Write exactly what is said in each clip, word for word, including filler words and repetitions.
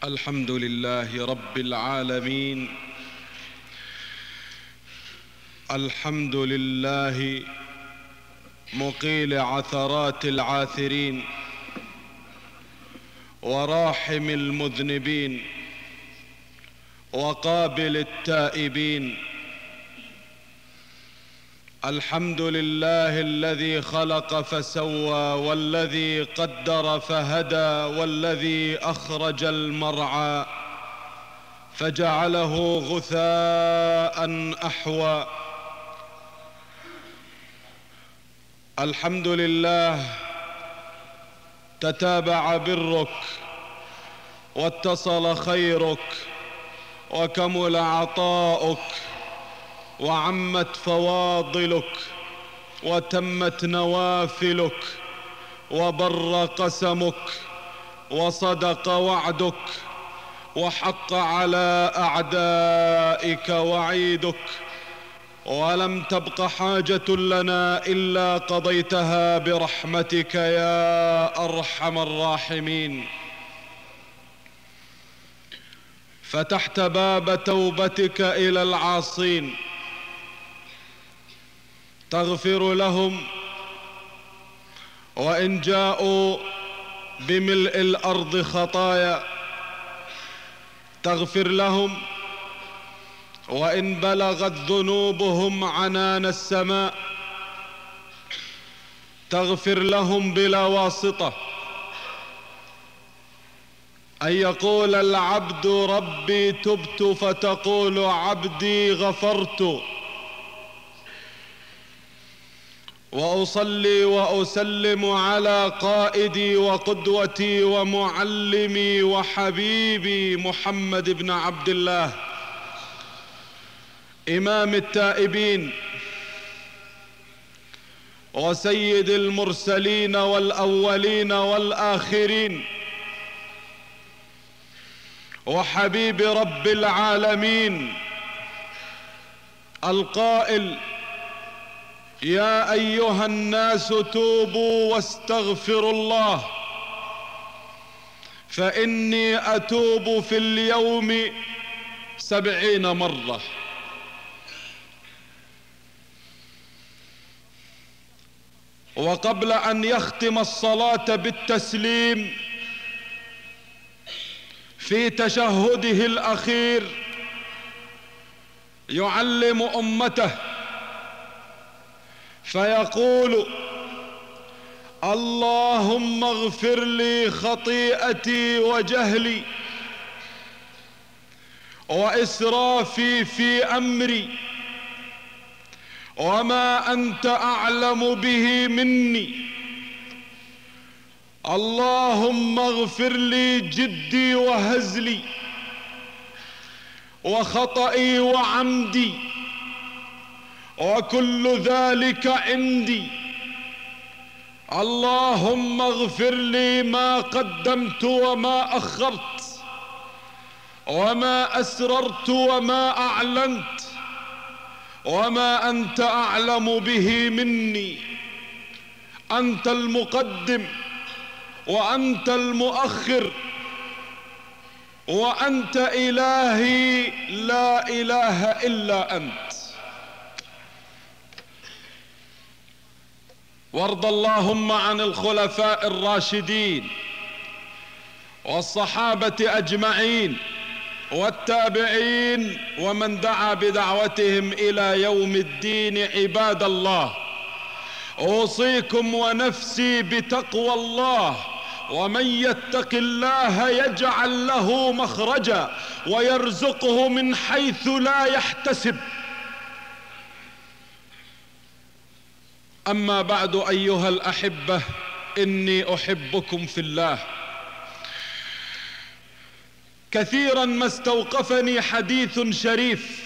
الحمد لله رب العالمين. الحمد لله مقيل عثرات العاثرين وراحم المذنبين وقابل التائبين. الحمد لله الذي خلق فسوى والذي قدر فهدى والذي أخرج المرعى فجعله غثاء أحوى. الحمد لله تتابع برك واتصل خيرك وكمل عطاؤك وعمت فواضلك وتمت نوافلك وبر قسمك وصدق وعدك وحق على أعدائك وعيدك، ولم تبق حاجة لنا إلا قضيتها برحمتك يا أرحم الراحمين. فتحت باب توبتك إلى العاصين تغفر لهم وإن جاءوا بملء الأرض خطايا، تغفر لهم وإن بلغت ذنوبهم عنان السماء، تغفر لهم بلا واسطة. أن يقول العبد ربي تبت فتقول عبدي غفرت. وأصلي وأسلم على قائدي وقدوتي ومعلمي وحبيبي محمد بن عبد الله إمام التائبين وسيد المرسلين والأولين والآخرين وحبيب رب العالمين القائل: يا أيها الناس توبوا واستغفروا الله فإني أتوب في اليوم سبعين مرة. وقبل أن يختم الصلاة بالتسليم في تشهده الأخير يعلم أمته فيقول: اللهم اغفر لي خطيئتي وجهلي وإسرافي في أمري وما أنت أعلم به مني. اللهم اغفر لي جدي وهزلي وخطئي وعمدي وكل ذلك عندي. اللهم اغفر لي ما قدمت وما أخرت وما أسررت وما أعلنت وما أنت أعلم به مني. أنت المقدم وأنت المؤخر وأنت إلهي لا إله إلا أنت. وارض اللهم عن الخلفاء الراشدين والصحابة أجمعين والتابعين ومن دعا بدعوتهم إلى يوم الدين. عباد الله، أوصيكم ونفسي بتقوى الله، ومن يتق الله يجعل له مخرجا ويرزقه من حيث لا يحتسب. أما بعد أيها الأحبة، إني أحبكم في الله. كثيرا ما استوقفني حديث شريف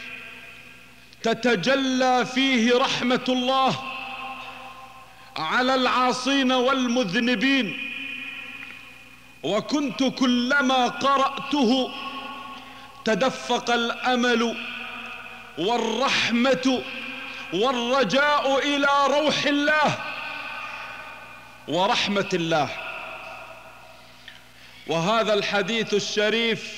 تتجلى فيه رحمة الله على العاصين والمذنبين، وكنت كلما قرأته تدفق الأمل والرحمة والرجاء إلى روح الله ورحمة الله. وهذا الحديث الشريف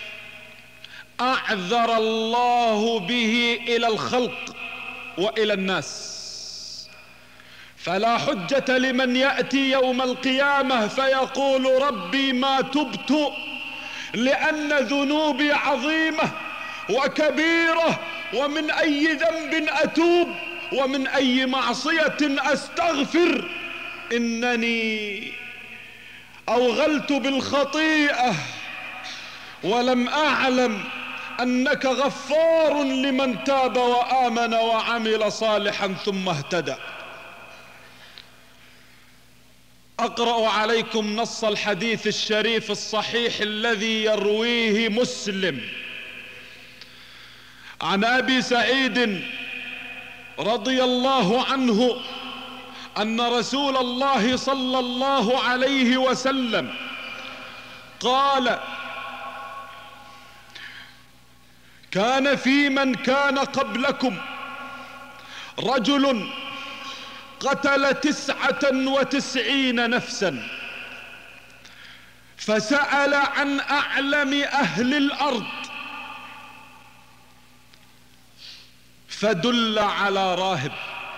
أعذر الله به إلى الخلق وإلى الناس، فلا حجة لمن يأتي يوم القيامة فيقول ربي ما تبت لأن ذنوبي عظيمة وكبيرة، ومن أي ذنب أتوب ومن أي معصية أستغفر، إنني أوغلت بالخطيئة ولم أعلم أنك غفار لمن تاب وآمن وعمل صالحا ثم اهتدى. أقرأ عليكم نص الحديث الشريف الصحيح الذي يرويه مسلم عن أبي سعيد رضي الله عنه أن رسول الله صلى الله عليه وسلم قال: كان في من كان قبلكم رجل قتل تسعة وتسعين نفسا فسأل عن أعلم أهل الأرض فدل على راهب.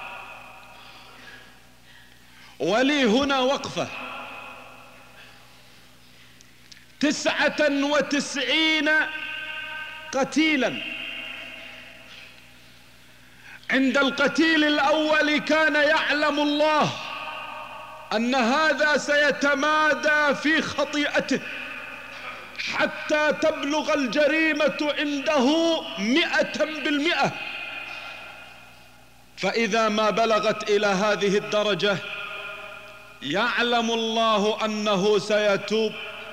ولي هنا وقفة. تسعة وتسعين قتيلا، عند القتيل الأول كان يعلم الله أن هذا سيتمادى في خطيئته حتى تبلغ الجريمة عنده مئة بالمئة، فإذا ما بلغت إلى هذه الدرجة يعلم الله أنه سيتوب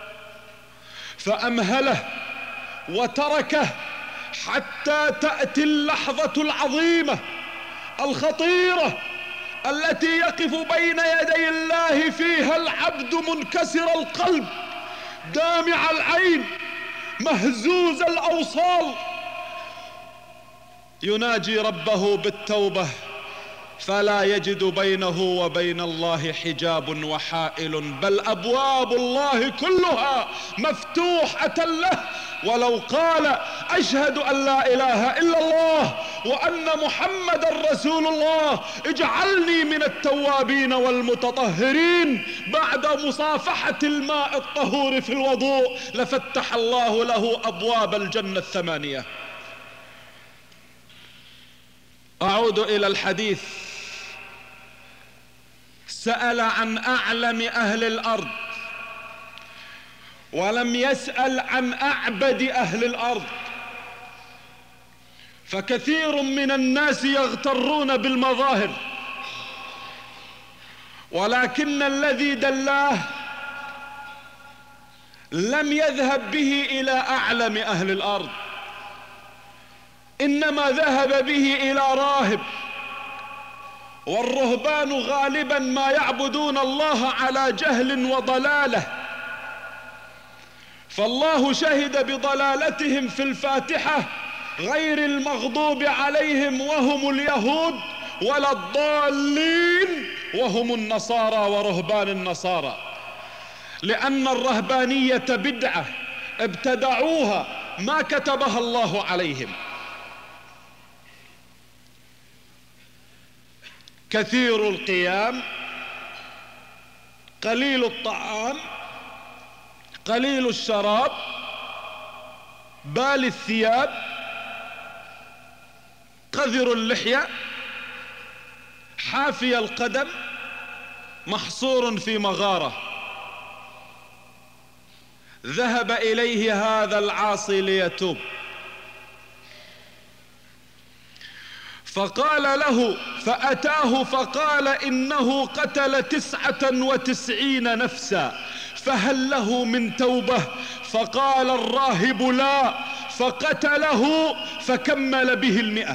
فأمهله وتركه حتى تأتي اللحظة العظيمة الخطيرة التي يقف بين يدي الله فيها العبد منكسر القلب دامع العين مهزوز الأوصال، يناجي ربه بالتوبة فلا يجد بينه وبين الله حجاب وحائل، بل أبواب الله كلها مفتوحة له، ولو قال أشهد أن لا إله إلا الله وأن محمدا رسول الله اجعلني من التوابين والمتطهرين بعد مصافحة الماء الطهور في الوضوء لفتح الله له أبواب الجنة الثمانية. أعود إلى الحديث. سأل عن أعلم أهل الأرض ولم يسأل عن أعبد أهل الأرض، فكثير من الناس يغترون بالمظاهر، ولكن الذي دلاه لم يذهب به إلى أعلم أهل الأرض، إنما ذهب به إلى راهب. والرهبان غالبا ما يعبدون الله على جهل وضلاله، فالله شهد بضلالتهم في الفاتحة: غير المغضوب عليهم وهم اليهود ولا الضالين وهم النصارى ورهبان النصارى، لأن الرهبانية بدعة ابتدعوها ما كتبها الله عليهم. كثير القيام، قليل الطعام، قليل الشراب، بال الثياب، قذر اللحية، حافي القدم، محصور في مغارة. ذهب إليه هذا العاصي ليتوب، فقال له فأتاه فقال: إنه قتل تسعة وتسعين نفسا فهل له من توبة؟ فقال الراهب: لا، فقتله فكمل به المئة.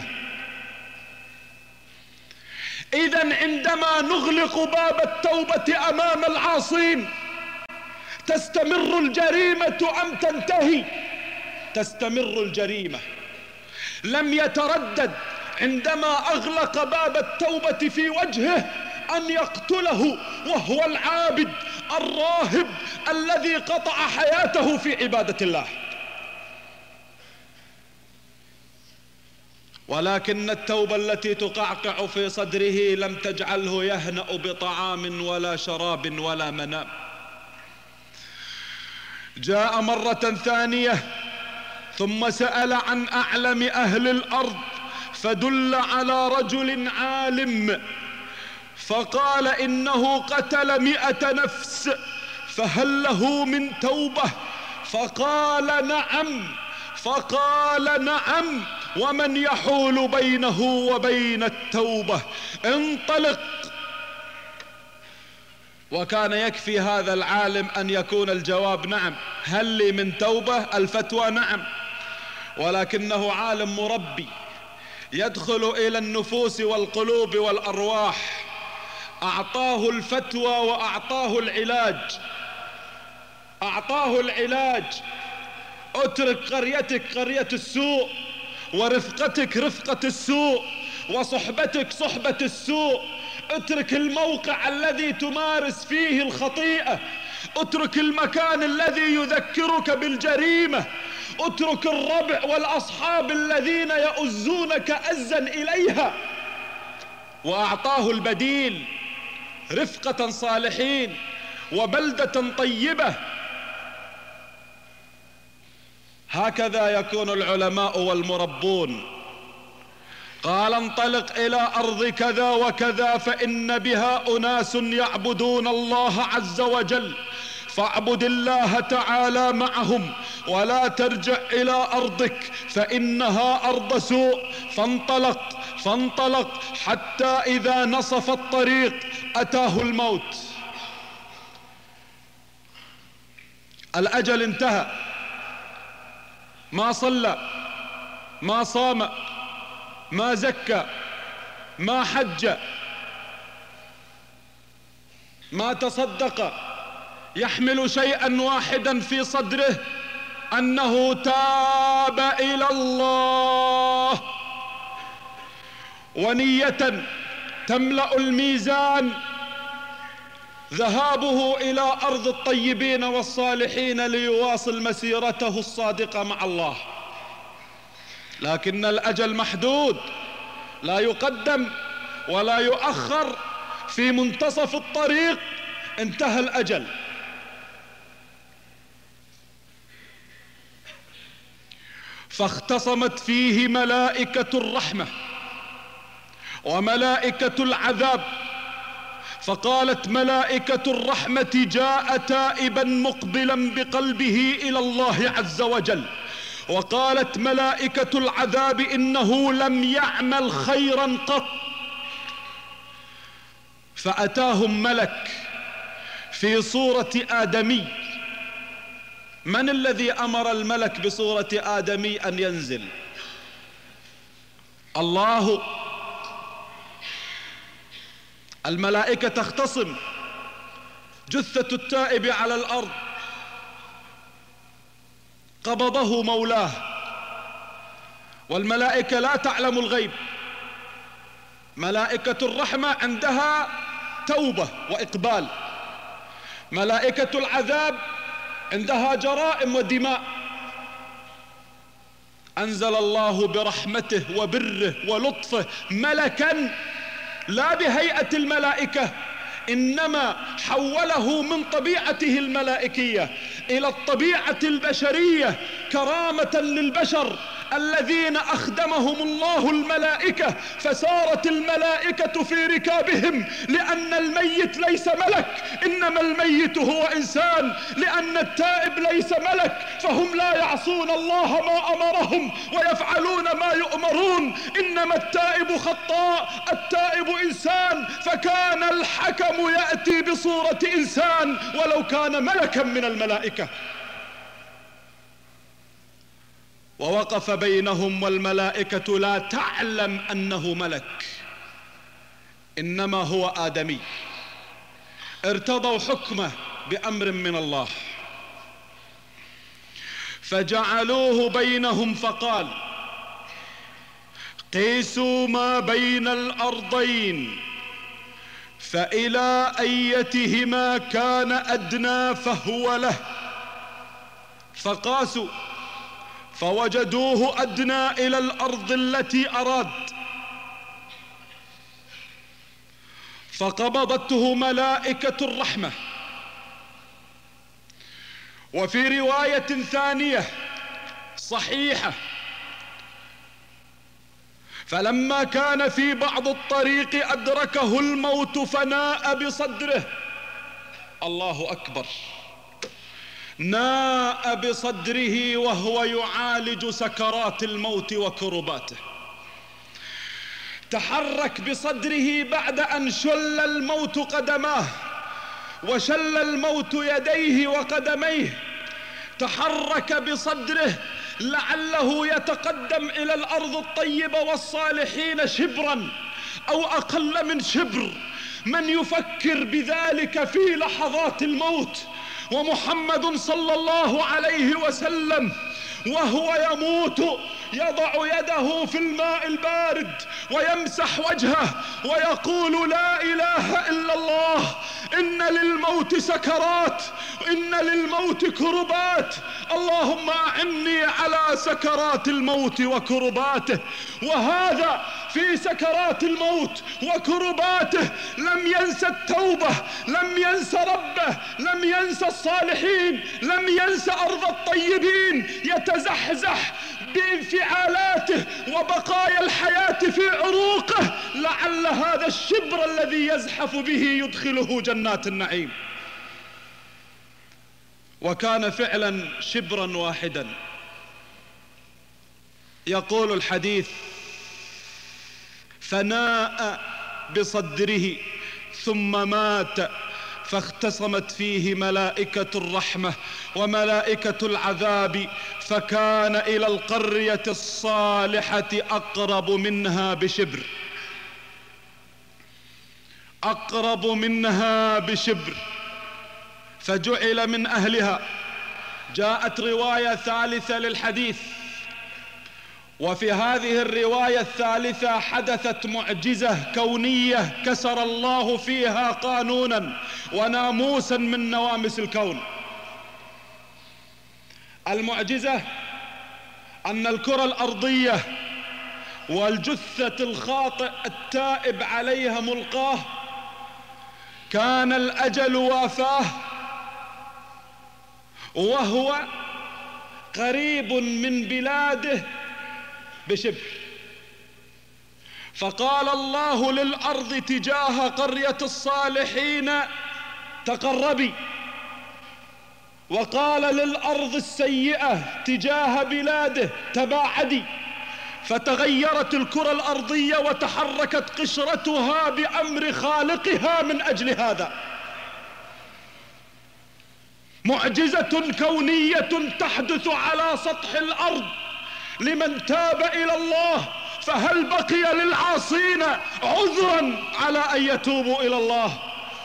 إذن عندما نغلق باب التوبة أمام العاصين تستمر الجريمة أم تنتهي؟ تستمر الجريمة. لم يتردد عندما أغلق باب التوبة في وجهه أن يقتله وهو العابد الراهب الذي قطع حياته في عبادة الله. ولكن التوبة التي تقعقع في صدره لم تجعله يهنأ بطعام ولا شراب ولا منام. جاء مرة ثانية ثم سأل عن أعلم أهل الأرض فدل على رجل عالم، فقال إنه قتل مئة نفس فهل له من توبة؟ فقال نعم، فقال نعم، ومن يحول بينه وبين التوبة؟ انطلق. وكان يكفي هذا العالم أن يكون الجواب نعم. هل لي من توبة؟ الفتوى نعم. ولكنه عالم مربي يدخل إلى النفوس والقلوب والأرواح، أعطاه الفتوى وأعطاه العلاج. أعطاه العلاج: اترك قريتك قرية السوء، ورفقتك رفقة السوء، وصحبتك صحبة السوء. اترك الموقع الذي تمارس فيه الخطيئة، اترك المكان الذي يذكرك بالجريمة، اترك الربع والأصحاب الذين يؤزونك أزا إليها. وأعطاه البديل: رفقة صالحين وبلدة طيبة. هكذا يكون العلماء والمربون. قال: انطلق إلى أرض كذا وكذا فإن بها أناس يعبدون الله عز وجل، فاعبد الله تعالى معهم ولا ترجع إلى أرضك فإنها أرض سوء. فانطلق فانطلق حتى إذا نصف الطريق أتاه الموت. الأجل انتهى. ما صلى، ما صام، ما زكى، ما حج، ما تصدق، يحمل شيئا واحدا في صدره: أنه تاب إلى الله، ونية تملأ الميزان ذهابه إلى أرض الطيبين والصالحين ليواصل مسيرته الصادقة مع الله. لكن الأجل محدود، لا يقدم ولا يؤخر. في منتصف الطريق انتهى الأجل. فاختصمت فيه ملائكة الرحمة وملائكة العذاب، فقالت ملائكة الرحمة: جاء تائبا مقبلا بقلبه إلى الله عز وجل. وقالت ملائكة العذاب: إنه لم يعمل خيرا قط. فأتاهم ملك في صورة آدمي. من الذي أمر الملك بصورة آدمي أن ينزل؟ الله. الملائكة تختصم جثة التائب على الأرض، قبضه مولاه، والملائكة لا تعلم الغيب. ملائكة الرحمة عندها توبة وإقبال، ملائكة العذاب عندها جرائم ودماء. أنزل الله برحمته وبره ولطفه ملكا لا بهيئة الملائكة، إنما حوله من طبيعته الملائكية إلى الطبيعة البشرية كرامة للبشر الذين أخدمهم الله الملائكة، فسارت الملائكة في ركابهم، لأن الميت ليس ملك، إنما الميت هو إنسان. لأن التائب ليس ملك، فهم لا يعصون الله ما أمرهم ويفعلون ما يؤمرون، إنما التائب خطاء، التائب إنسان. فكان الحكم يأتي بصورة إنسان ولو كان ملكا من الملائكة. ووقف بينهم والملائكة لا تعلم أنه ملك، إنما هو آدمي. ارتضوا حكمه بأمر من الله، فجعلوه بينهم فقال: قيسوا ما بين الأرضين فإلى أيتهما كان أدنى فهو له، فقاسوا فوجدوه أدنى إلى الأرض التي أراد، فقبضته ملائكة الرحمة. وفي رواية ثانية صحيحة: فلما كان في بعض الطريق أدركه الموت فناء بصدره. الله أكبر، ناء بصدره وهو يعالج سكرات الموت وكرباته. تحرك بصدره بعد أن شل الموت قدماه وشل الموت يديه وقدميه، تحرك بصدره لعله يتقدم إلى الأرض الطيبة والصالحين شبرا أو أقل من شبر. من يفكر بذلك في لحظات الموت؟ ومحمد صلى الله عليه وسلم وهو يموت يضع يده في الماء البارد ويمسح وجهه ويقول: لا إله إلا الله، إن للموت سكرات، إن للموت كربات، اللهم أعني على سكرات الموت وكرباته. وهذا في سكرات الموت وكرباته لم ينسى التوبة، لم ينسى ربه، لم ينسى الصالحين، لم ينسى أرض الطيبين، يتزحزح بانفعالاته وبقايا الحياة في عروقه لعل هذا الشبر الذي يزحف به يدخله جنات النعيم. وكان فعلا شبرا واحدا. يقول الحديث: فناء بصدره ثم مات، فاختصمت فيه ملائكة الرحمة وملائكة العذاب، فكان إلى القرية الصالحة أقرب منها بشبر، أقرب منها بشبر، فجعل من أهلها. جاءت رواية ثالثة للحديث، وفي هذه الرواية الثالثة حدثت معجزة كونية كسر الله فيها قانونا وناموسا من نواميس الكون. المعجزة أن الكرة الأرضية والجثة الخاطئ التائب عليها ملقاه كان الأجل وافاه، وهو قريب من بلاده بشبر. فقال الله للأرض تجاه قرية الصالحين: تقربي. وقال للأرض السيئة تجاه بلاده: تباعدي. فتغيرت الكرة الأرضية وتحركت قشرتها بأمر خالقها من أجل هذا. معجزة كونية تحدث على سطح الأرض لمن تاب إلى الله، فهل بقي للعاصين عذرا على أن يتوبوا إلى الله؟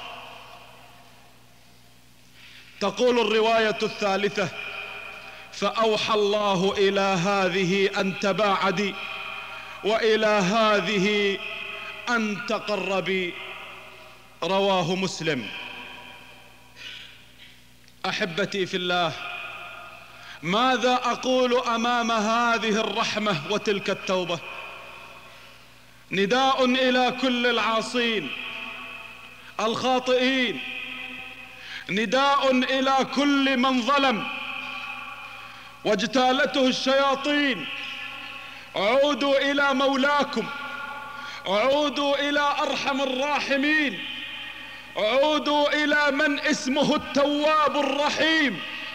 تقول الرواية الثالثة: فأوحى الله إلى هذه أن تباعدي، وإلى هذه أن تقربي. رواه مسلم. أحبتي في الله، ماذا أقول أمام هذه الرحمة وتلك التوبة؟ نداء إلى كل العاصين الخاطئين، نداء إلى كل من ظلم واجتالته الشياطين: عودوا إلى مولاكم، عودوا إلى أرحم الراحمين، عودوا إلى من اسمه التواب الرحيم.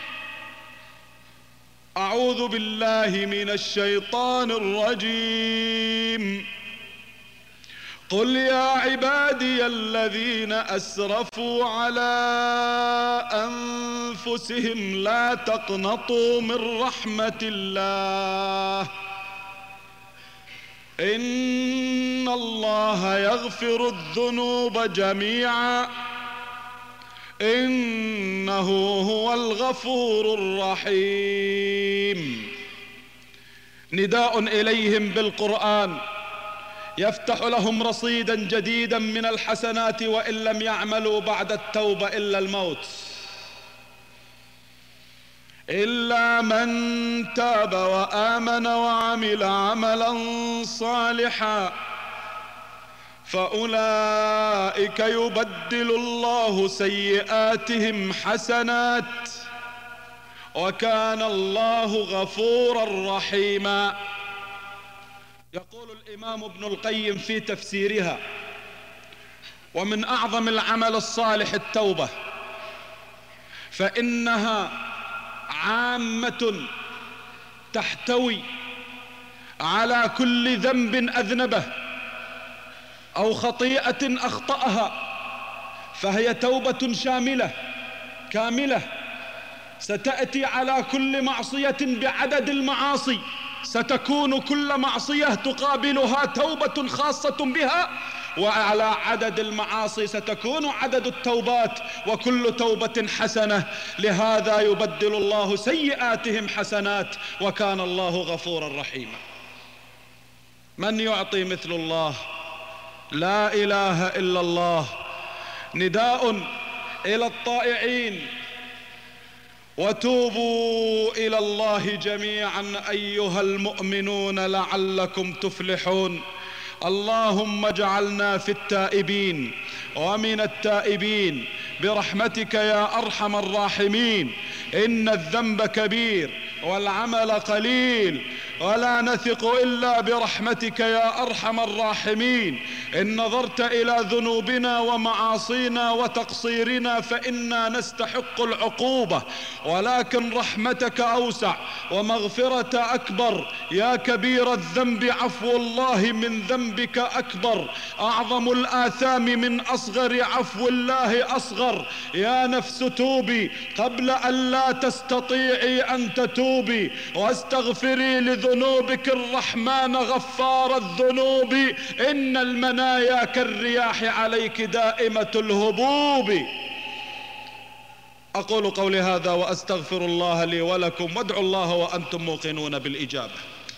أعوذ بالله من الشيطان الرجيم. قل يا عبادي الذين أسرفوا على أنفسهم لا تقنطوا من رحمة الله، إن الله يغفر الذنوب جميعا إنه هو الغفور الرحيم. نداء إليهم بالقرآن يفتح لهم رصيدا جديدا من الحسنات وإن لم يعملوا بعد التوبة إلا الموت. إلا من تاب وآمن وعمل عملا صالحا فأولئك يبدل الله سيئاتهم حسنات وكان الله غفورا رحيما. يقول الإمام ابن القيم في تفسيرها: ومن أعظم العمل الصالح التوبة، فإنها عامة تحتوي على كل ذنب أذنبه أو خطيئة أخطأها، فهي توبة شاملة كاملة ستأتي على كل معصية بعدد المعاصي، ستكون كل معصية تقابلها توبة خاصة بها، وعلى عدد المعاصي ستكون عدد التوبات، وكل توبة حسنة. لهذا يبدل الله سيئاتهم حسنات وكان الله غفورا رحيما. من يعطي مثل الله؟ لا إله إلا الله. نداء إلى الطائعين: وتوبوا إلى الله جميعا أيها المؤمنون لعلكم تفلحون. اللهم اجعلنا في التائبين ومن التائبين برحمتك يا أرحم الراحمين. إن الذنب كبير والعمل قليل ولا نثق إلا برحمتك يا أرحم الراحمين. إن نظرت إلى ذنوبنا ومعاصينا وتقصيرنا فإنا نستحق العقوبة، ولكن رحمتك أوسع ومغفرة أكبر. يا كبير الذنب عفو الله من ذنبك أكبر، أعظم الآثام من أصغر عفو الله أصغر. يا نفس توبي قبل أن لا تستطيعي أن تتوبي، واستغفري لذنوبك الرحمن غفار الذنوب. إن المنايا كالرياح عليك دائمة الهبوب. أقول قولي هذا وأستغفر الله لي ولكم، وادعوا الله وأنتم موقنون بالإجابة.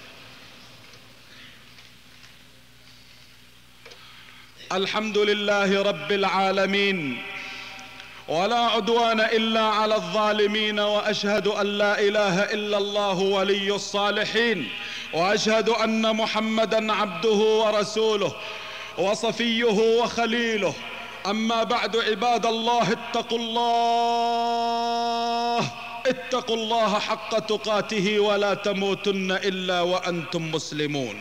الحمد لله رب العالمين، ولا عدوان إلا على الظالمين، وأشهد أن لا إله إلا الله ولي الصالحين، وأشهد أن محمدا عبده ورسوله وصفيه وخليله. أما بعد، عباد الله، اتقوا الله اتقوا الله حق تقاته ولا تموتن إلا وأنتم مسلمون.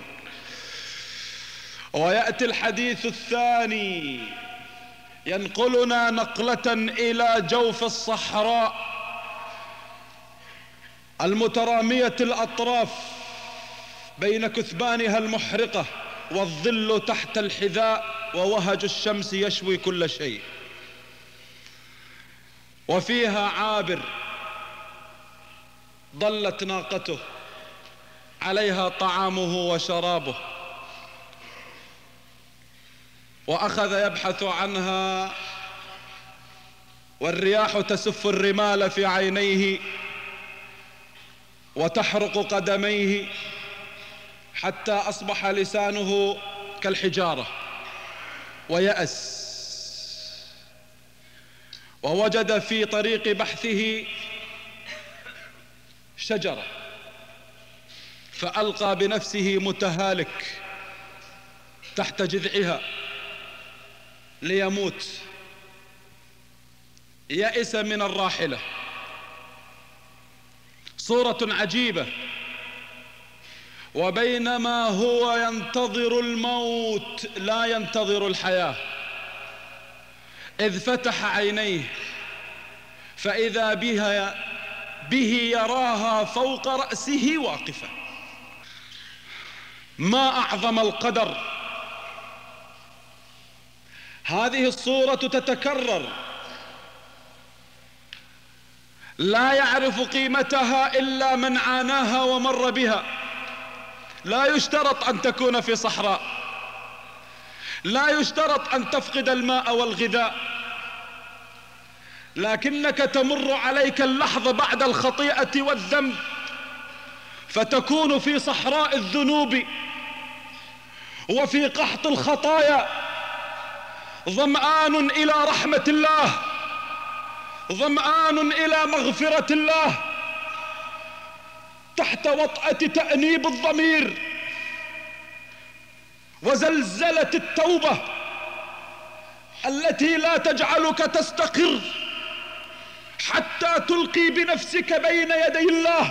ويأتي الحديث الثاني ينقلنا نقلة إلى جوف الصحراء المترامية الأطراف بين كثبانها المحرقة، والظل تحت الحذاء، ووهج الشمس يشوي كل شيء. وفيها عابر ضلت ناقته عليها طعامه وشرابه، وأخذ يبحث عنها، والرياح تسف الرمال في عينيه وتحرق قدميه حتى أصبح لسانه كالحجارة ويأس. ووجد في طريق بحثه شجرة، فألقى بنفسه متهالك تحت جذعها ليموت، يئس من الراحلة. صورة عجيبة. وبينما هو ينتظر الموت لا ينتظر الحياة، إذ فتح عينيه فإذا بها به يراها فوق رأسه واقفة. ما أعظم القدر. هذه الصورة تتكرر، لا يعرف قيمتها إلا من عاناها ومر بها. لا يشترط أن تكون في صحراء، لا يشترط أن تفقد الماء والغذاء، لكنك تمر عليك اللحظة بعد الخطيئة والذنب فتكون في صحراء الذنوب، وفي قحط الخطايا، ظمآن إلى رحمة الله، ظمآن إلى مغفرة الله، تحت وطأة تأنيب الضمير وزلزلة التوبة التي لا تجعلك تستقر حتى تلقي بنفسك بين يدي الله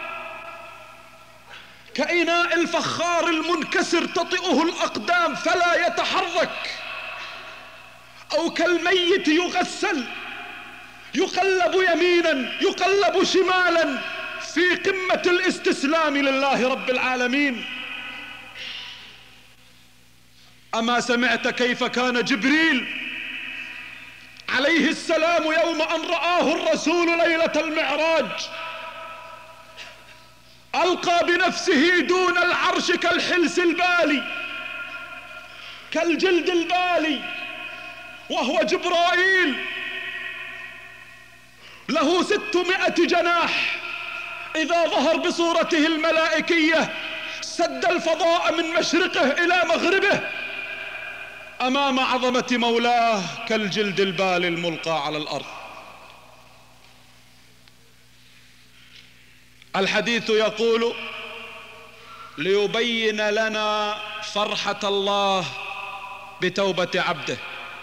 كإناء الفخار المنكسر تطئه الأقدام فلا يتحرك، أو كالميت يغسل يقلب يمينا يقلب شمالا في قمة الاستسلام لله رب العالمين. أما سمعت كيف كان جبريل عليه السلام يوم أن رآه الرسول ليلة المعراج ألقى بنفسه دون العرش كالحلس البالي كالجلد البالي، وهو جبرائيل له ستمائة جناح، إذا ظهر بصورته الملائكية سد الفضاء من مشرقه إلى مغربه أمام عظمة مولاه كالجلد البالي الملقى على الأرض. الحديث يقول ليبين لنا فرحة الله بتوبة عبده.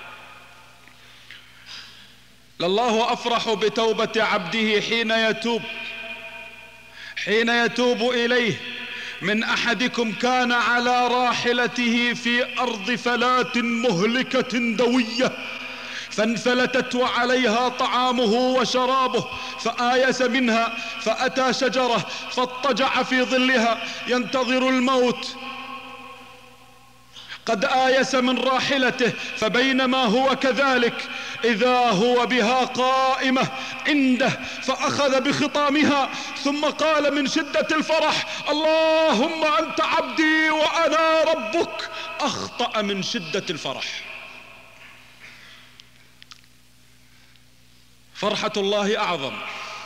لله أفرح بتوبة عبده حين يتوب حين يتوب إليه من أحدكم كان على راحلته في أرض فلاة مهلكة دوية فانفلتت وعليها طعامه وشرابه فآيس منها فأتى شجرة فاضطجع في ظلها ينتظر الموت، قد آيس من راحلته، فبينما هو كذلك إذا هو بها قائمة عنده فأخذ بخطامها ثم قال من شدة الفرح اللهم أنت عبدي وأنا ربك، أخطأ من شدة الفرح. فرحة الله أعظم.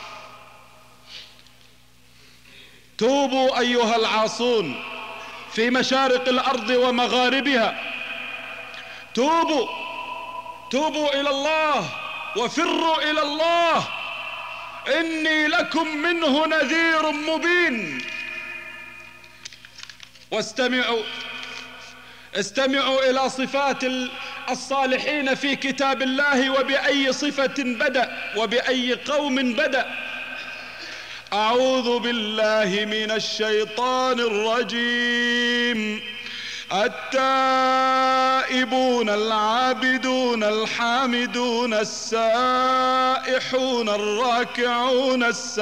توبوا أيها العاصون في مشارق الأرض ومغاربها، توبوا توبوا إلى الله وفروا إلى الله، إني لكم منه نذير مبين. واستمعوا استمعوا إلى صفات الصالحين في كتاب الله وبأي صفة بدأ وبأي قوم بدأ. أعوذ بالله من الشيطان الرجيم. التائبون العابدون الحامدون السائحون الراكعون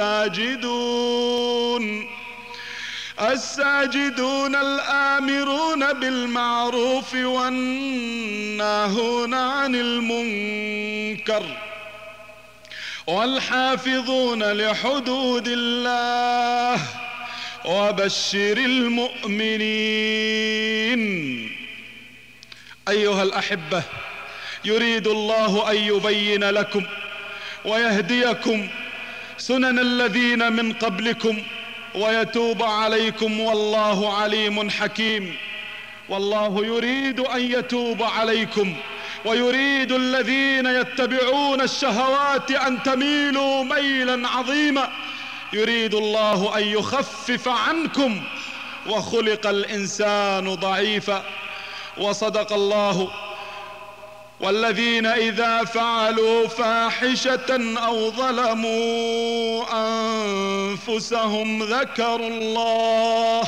الساجدون الساجدون الآمرون بالمعروف والناهون عن المنكر والحافظون لحدود الله وبشر المؤمنين. أيها الأحبة، يريد الله أن يبين لكم ويهديكم سنن الذين من قبلكم ويتوب عليكم، والله عليم حكيم. والله يريد أن يتوب عليكم ويريد الذين يتبعون الشهوات أن تميلوا ميلا عظيما. يريد الله أن يخفف عنكم، وخلق الإنسان ضعيفا. وصدق الله. والذين إذا فعلوا فاحشة أو ظلموا أنفسهم ذكروا الله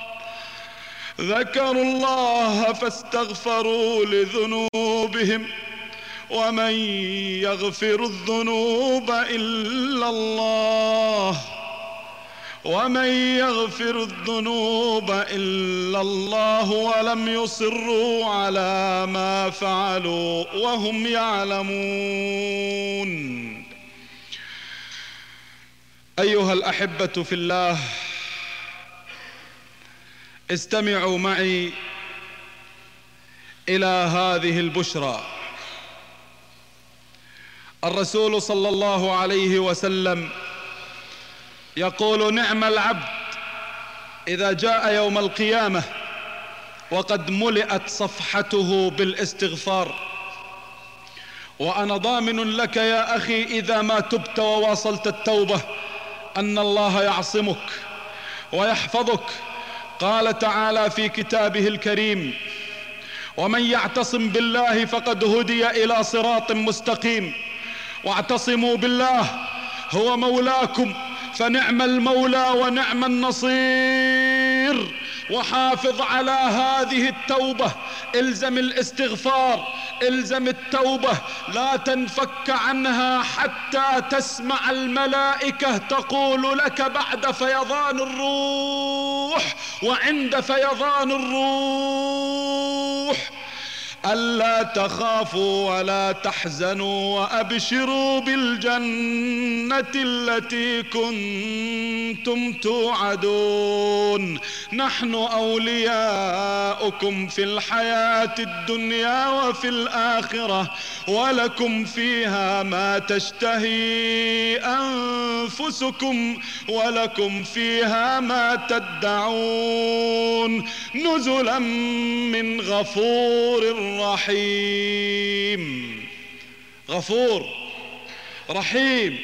ذكروا الله فاستغفروا لذنوبهم ومن يغفر الذنوب إلا الله ومن يغفر الذنوب إلا الله ولم يصروا على ما فعلوا وهم يعلمون. أيها الأحبة في الله، استمعوا معي إلى هذه البشرى. الرسول صلى الله عليه وسلم يقول: نعم العبد إذا جاء يوم القيامة وقد ملئت صفحته بالاستغفار. وأنا ضامن لك يا أخي إذا ما تبت وواصلت التوبة أن الله يعصمك ويحفظك. قال تعالى في كتابه الكريم: ومن يعتصم بالله فقد هدي إلى صراط مستقيم. واعتصموا بالله هو مولاكم فنعم المولى ونعم النصير. وحافظ على هذه التوبة، الزم الاستغفار، الزم التوبة، لا تنفك عنها حتى تسمع الملائكة تقول لك بعد فيضان الروح وعند فيضان الروح: ألا تخافوا ولا تحزنوا وأبشروا بالجنة التي كنتم توعدون. نحن أولياؤكم في الحياة الدنيا وفي الآخرة ولكم فيها ما تشتهي أنفسكم ولكم فيها ما تدعون نزلا من غفور رحيم. غفور رحيم.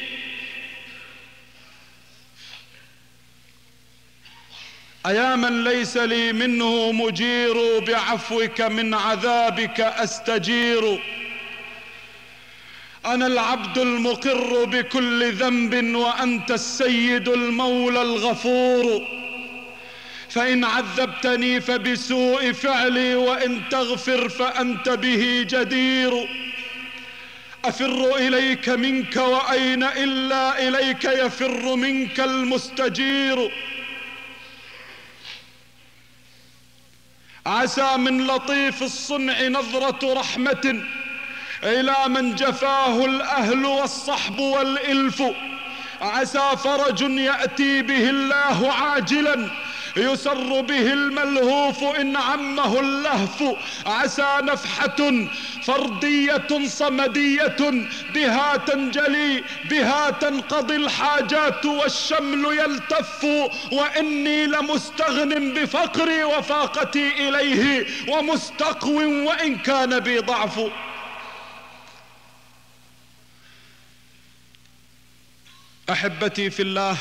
أيا من ليس لي منه مجير بعفوك من عذابك أستجير. أنا العبد المقر بكل ذنب وأنت السيد المولى الغفور. فإن عذبتني فبسوء فعلي وإن تغفر فأنت به جدير. أفر إليك منك وأين إلا إليك يفر منك المستجير. عسى من لطيف الصنع نظرة رحمة إلى من جفاه الأهل والصحب والإلف. عسى فرج يأتي به الله عاجلا يسر به الملهوف إن عمه اللهف. عسى نفحة فردية صمدية بها تنجلي بها تنقضي الحاجات والشمل يلتف. وإني لمستغن بفقري وفاقتي إليه ومستقو وإن كان بي ضعف. أحبتي في الله،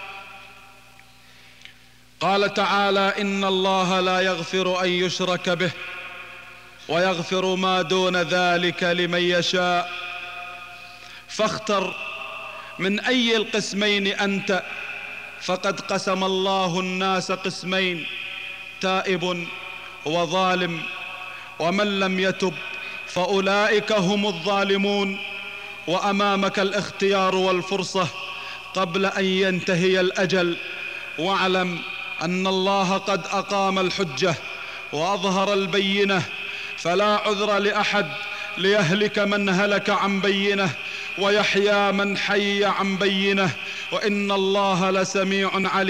قال تعالى: إن الله لا يغفر أن يشرك به ويغفر ما دون ذلك لمن يشاء. فاختر من أي القسمين أنت، فقد قسم الله الناس قسمين: تائب وظالم. ومن لم يتب فأولئك هم الظالمون. وأمامك الاختيار والفرصة قبل أن ينتهي الأجل. واعلم أن الله قد أقام الحجة وأظهر البينة، فلا عذر لأحد، ليهلك من هلك عن بينه ويحيى من حي عن بينه. وإن الله لسميع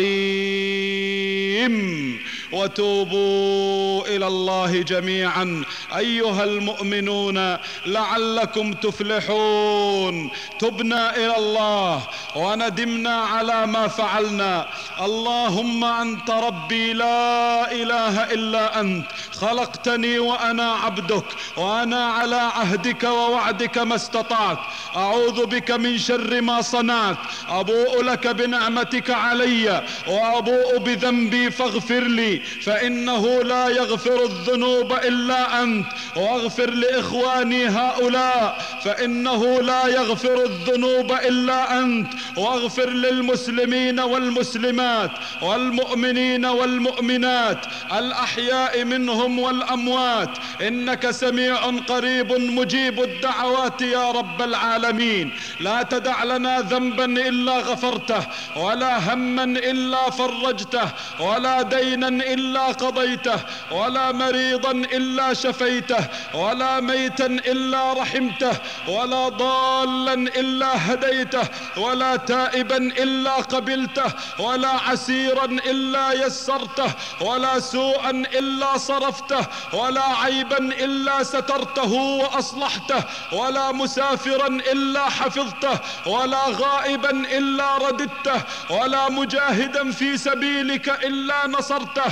عليم. وتوبوا إلى الله جميعا أيها المؤمنون لعلكم تفلحون. تبنا إلى الله وندمنا على ما فعلنا. اللهم أنت ربي لا إله إلا أنت، خلقتني وأنا عبدك، وأنا على عهدك ووعدك ما استطعت. أعوذ بك من شر ما صنعت. أبوء لك بنعمتك علي وأبوء بذنبي فاغفر لي، فإنه لا يغفر الذنوب إلا أنت. واغفر لإخواني هؤلاء فإنه لا يغفر الذنوب إلا أنت. واغفر للمسلمين والمسلمات والمؤمنين والمؤمنات الأحياء منهم والأموات، إنك سميع قريب مجيب الدعوات يا رب العالمين. لا تدع لنا ذنبا إلا غفرته، ولا هما إلا فرجته، ولا دينا إلا قضيته، ولا مريضا إلا شفيته، ولا ميتا إلا رحمته، ولا ضالا إلا هديته، ولا تائبا إلا قبلته، ولا عسيرا إلا يسرته، ولا سوءا إلا صرفته، ولا عيبا إلا سترته وأصلحته، ولا مسافرا إلا حفظته، ولا غائبا إلا رددته، ولا مجاهدا في سبيلك إلا نصرته،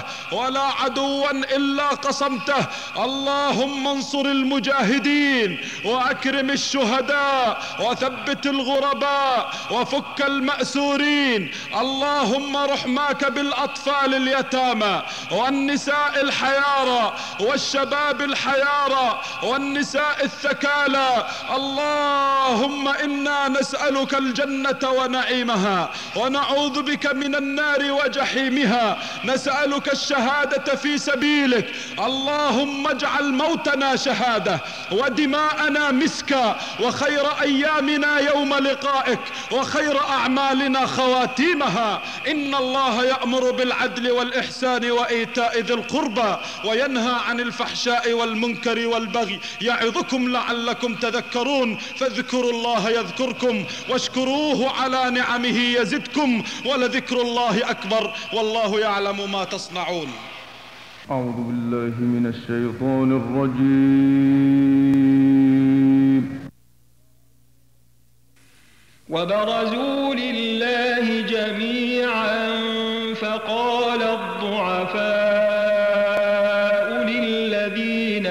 ولا عدوا إلا قصمته. اللهم انصر المجاهدين وأكرم الشهداء وثبت الغرباء وفك المأسورين. اللهم رحماك بالأطفال اليتامى والنساء الحيارى والشباب الحيارى والنساء الثكالى. اللهم إنا نسألك الجنة ونعيمها ونعوذ بك من النار وجحيمها. نسألك الشهادة في سبيلك. اللهم اجعل موتنا شهادة ودماءنا مسكا وخير أيامنا يوم لقائك وخير أعمالنا خواتيمها. إن الله يأمر بالعدل والإحسان وإيتاء ذي القربى وينهى عن الفحشاء والمنكر والبغي يعظكم لعلكم تذكرون. فاذكروا الله يذكركم واشكروه على نعمه يزدكم ولذكر الله أكبر والله يعلم ما تصنعون. أعوذ بالله من الشيطان الرجيم. وبرزوا لله جميعا فقال الضعفاء للذين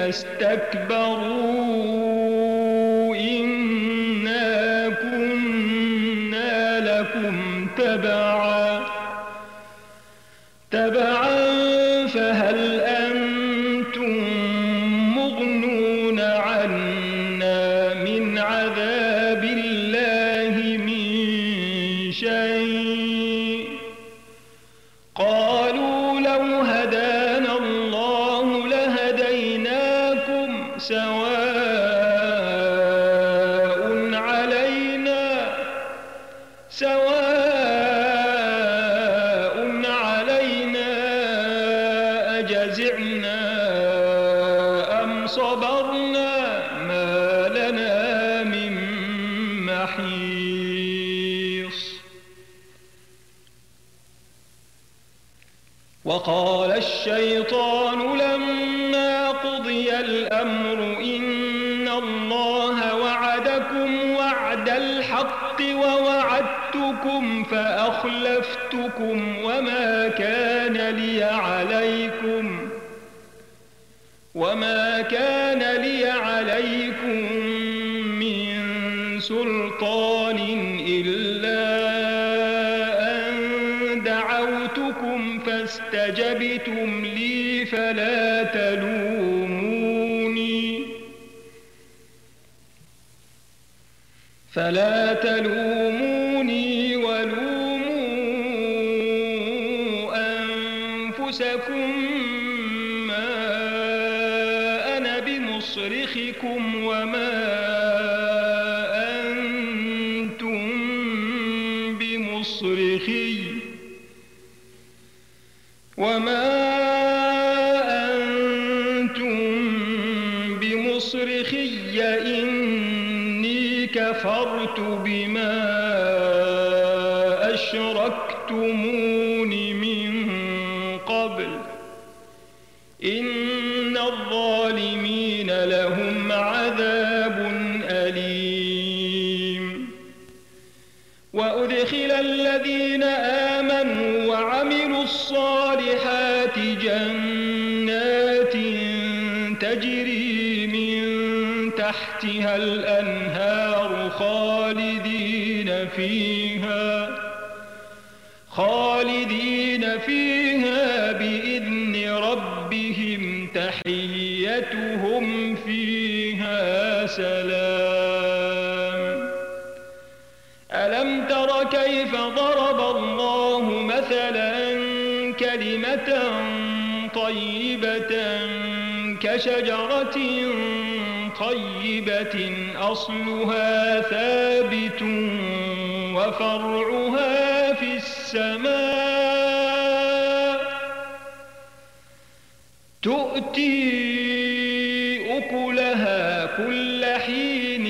استكبروا إنا كنا لكم تبعا تبعا فهل أنتم مغنون عنا من عذاب الله من شيء؟ قالوا لو هدانا الله لهديناكم سواء علينا سواء علينا أجزعنا أم صبرنا ما لنا من محيص. وقال الشيطان لما قضي الأمر إن الله وعدكم وعد الحق ووعدتكم فأخلفتكم وما كان لي عليكم وما كان لي عليكم من سلطان إلا أن دعوتكم فاستجبتم لي فلا تلوموني فلا تلوموني ولوموا أنفسكم ما أنا بمصرخكم وما أنتم بمصرخي وما أنتم بمصرخي إني كفرت بما أشركتمون من قبل إن الظالمين لهم عذاب أليم. وأدخل الذين آمنوا وعملوا الصالحات جنات تجري من تحتها الأنهار خالدين فيها خالدين فيها بإذن ربهم تحيتهم فيها سلام. ألم تر كيف ضرب الله مثلا كلمة طيبة كشجرة طيبة أصلها ثابت وفرعها في السماء تؤتي أكلها كل حين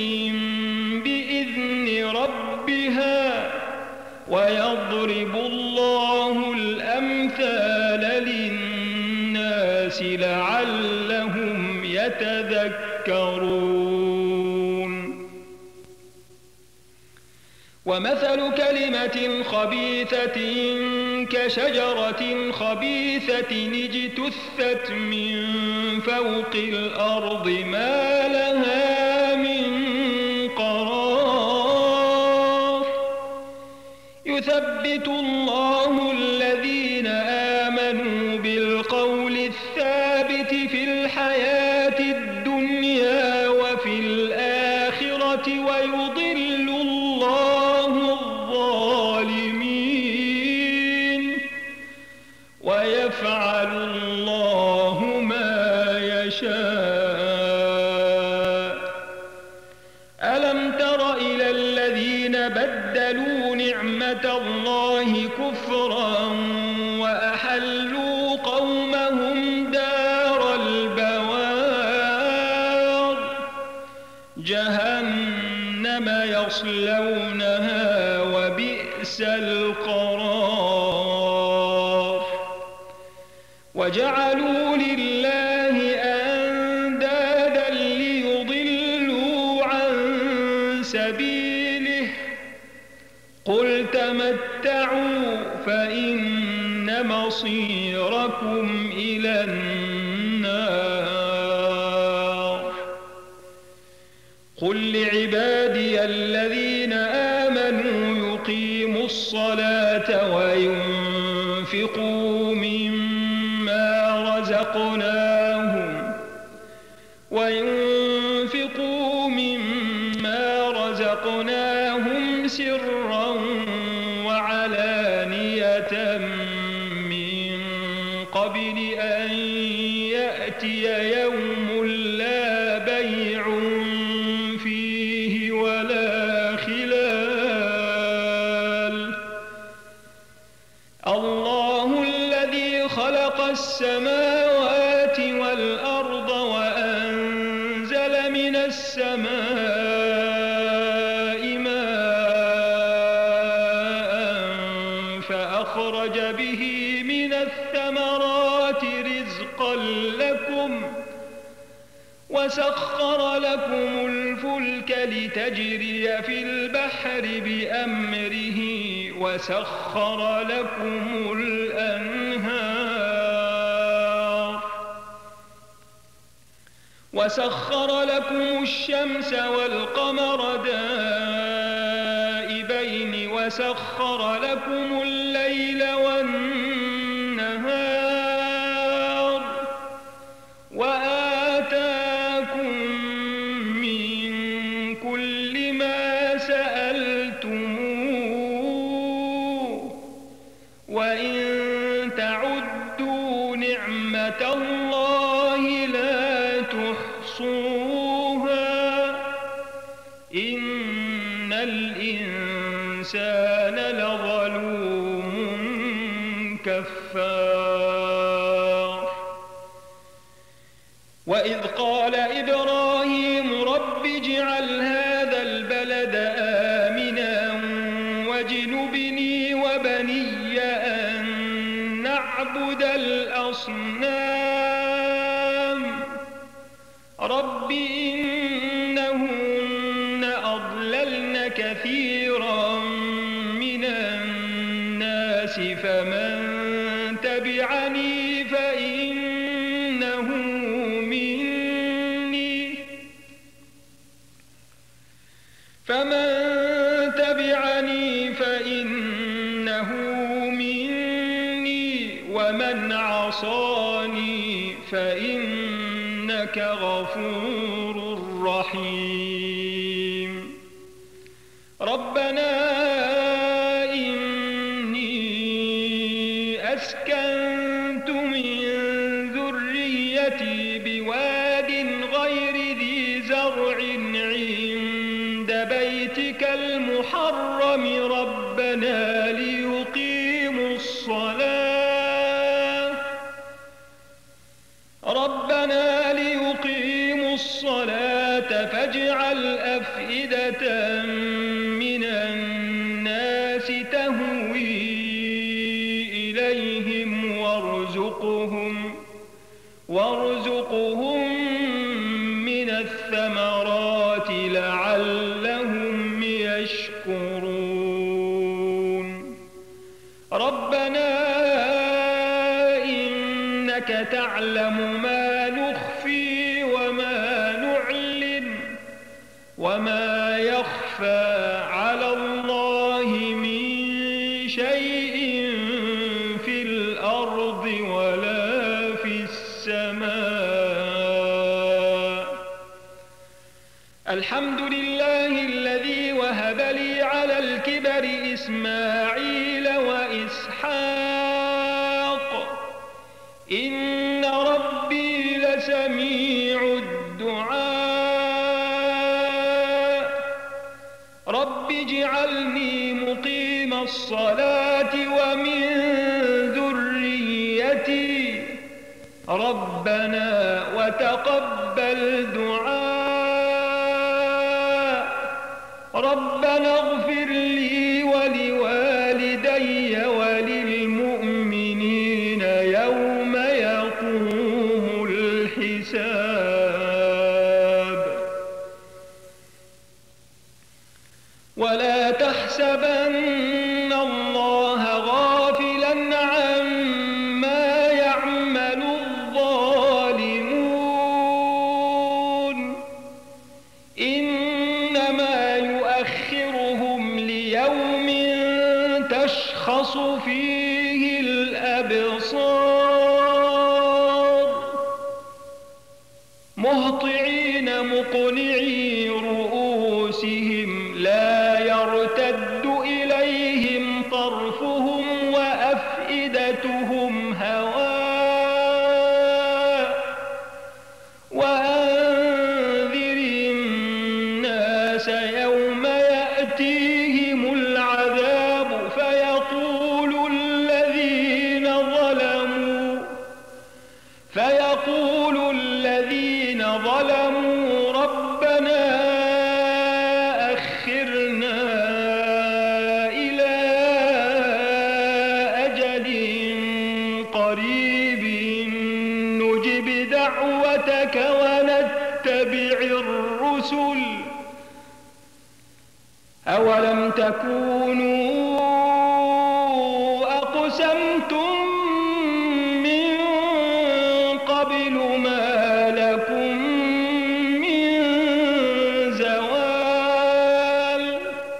بإذن ربها ويضرب الله الأمثال للناس لعلهم يتذكرون. ومثل كلمة خبيثة كشجرة خبيثة اجتثت من فوق الأرض ما لها من قرار يثبت الله الذين آمنوا بالقول الثابت في الحياة الدنيا وفي الآخرة ويضل الله الظالمين ويفعل الله ما يشاء. ألم تر إلى الذين بدلوا نعمة الله كفرا وأحلوا قومهم دار البوار جهنم يصلونها وبئس القرار وجعلوا لله أندادا ليضلوا عن سبيله قل تمتعوا فإن مصيركم إلى النار. قل لعبادي الذين آمنوا يقيموا الصلاة وينفقوا مما رزقناهم وينفقوا مما رزقناهم سرا وعلانية من قبل أن يأتي يوم لا بيع فيه ولا خلال. الله الذي خلق السماوات والأرض وأنزل من السماء ماء فأخرج به من الثمرات رزقا لكم وسخر لكم الفلك لتجري في البحر بأمره وسخر لكم الأنهار وسخر لكم الشمس والقمر دائبين وسخر لكم الليل والنهار وآتاكم من كل ما سألتموه وإن تعدوا نعمة الله لا تحصوها إن الإنسان لظلوم كفار. وإذ قال إبراهيم رب اجعل هذا البلد آمنا واجنبني وبني أن نعبد الأصنام رب إنهن أضللن كثيرا من الناس فمن تبعني فإنه مني فمن تبعني فإنه مني ومن عصاني فإنك غفور رحيم. ربنا إني أسكنت من ذريتي بواد غير ذي زرع عند بيتك المحرم ربنا ليقيموا الصلاة ربنا ليقيموا الصلاة فاجعل أفئدة من الناس تهوي إليهم وارزقهم وارزقهم من الثمرات لعلهم يشكرون. ربنا إنك تعلم ما نخفي وما نعلن وما يخفى على الله من شيء في الأرض ولا في السماء. الحمد لله الذي وهب لي على الكبر إسماعيل وإسحاق إن ربي لسميع الدعاء. رب اجعلني مقيم الصلاة ومن ذريتي ربنا وتقبل دعاء. ربنا اغفر لي ولوالدي وللمؤمنين يوم يقوم الحساب. ولا تحسبن الله غافلا عما يعمل الظالمون إنما يؤخرهم ليوم تشخص فيه الأبصار مهطعين مقنعي رؤوسهم لا يرتد إليهم طرفهم وأفئدتهم هواء. وأنذر الناس يوم يأتيهم العذاب فيقول الذين ظلموا فيقول الذين ظلموا ربنا أخرنا إلى أجل قريب نجب دعوتك ونتبع الرسل أولم تكونوا أقسمتم من قبل ما لكم من زوال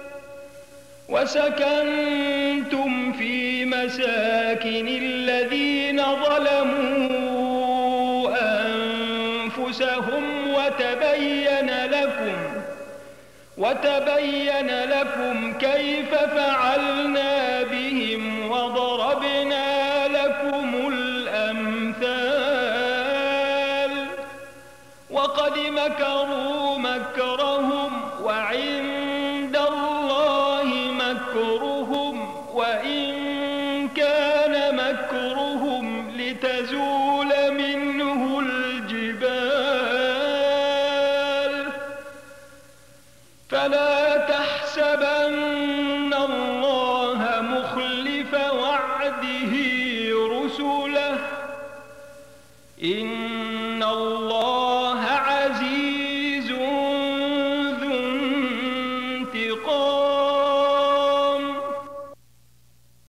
وسكنتم في مساكن الذين ظلموا أنفسهم وتبين لكم وتبين لكم كيف فعلنا بهم وضربنا لكم الأمثال. وقد مكروا مكرهم وعند الله مكرهم وإن كان مكرهم لتزول منه الجبال. فلا تحسبن الله مخلف وعده رسله إن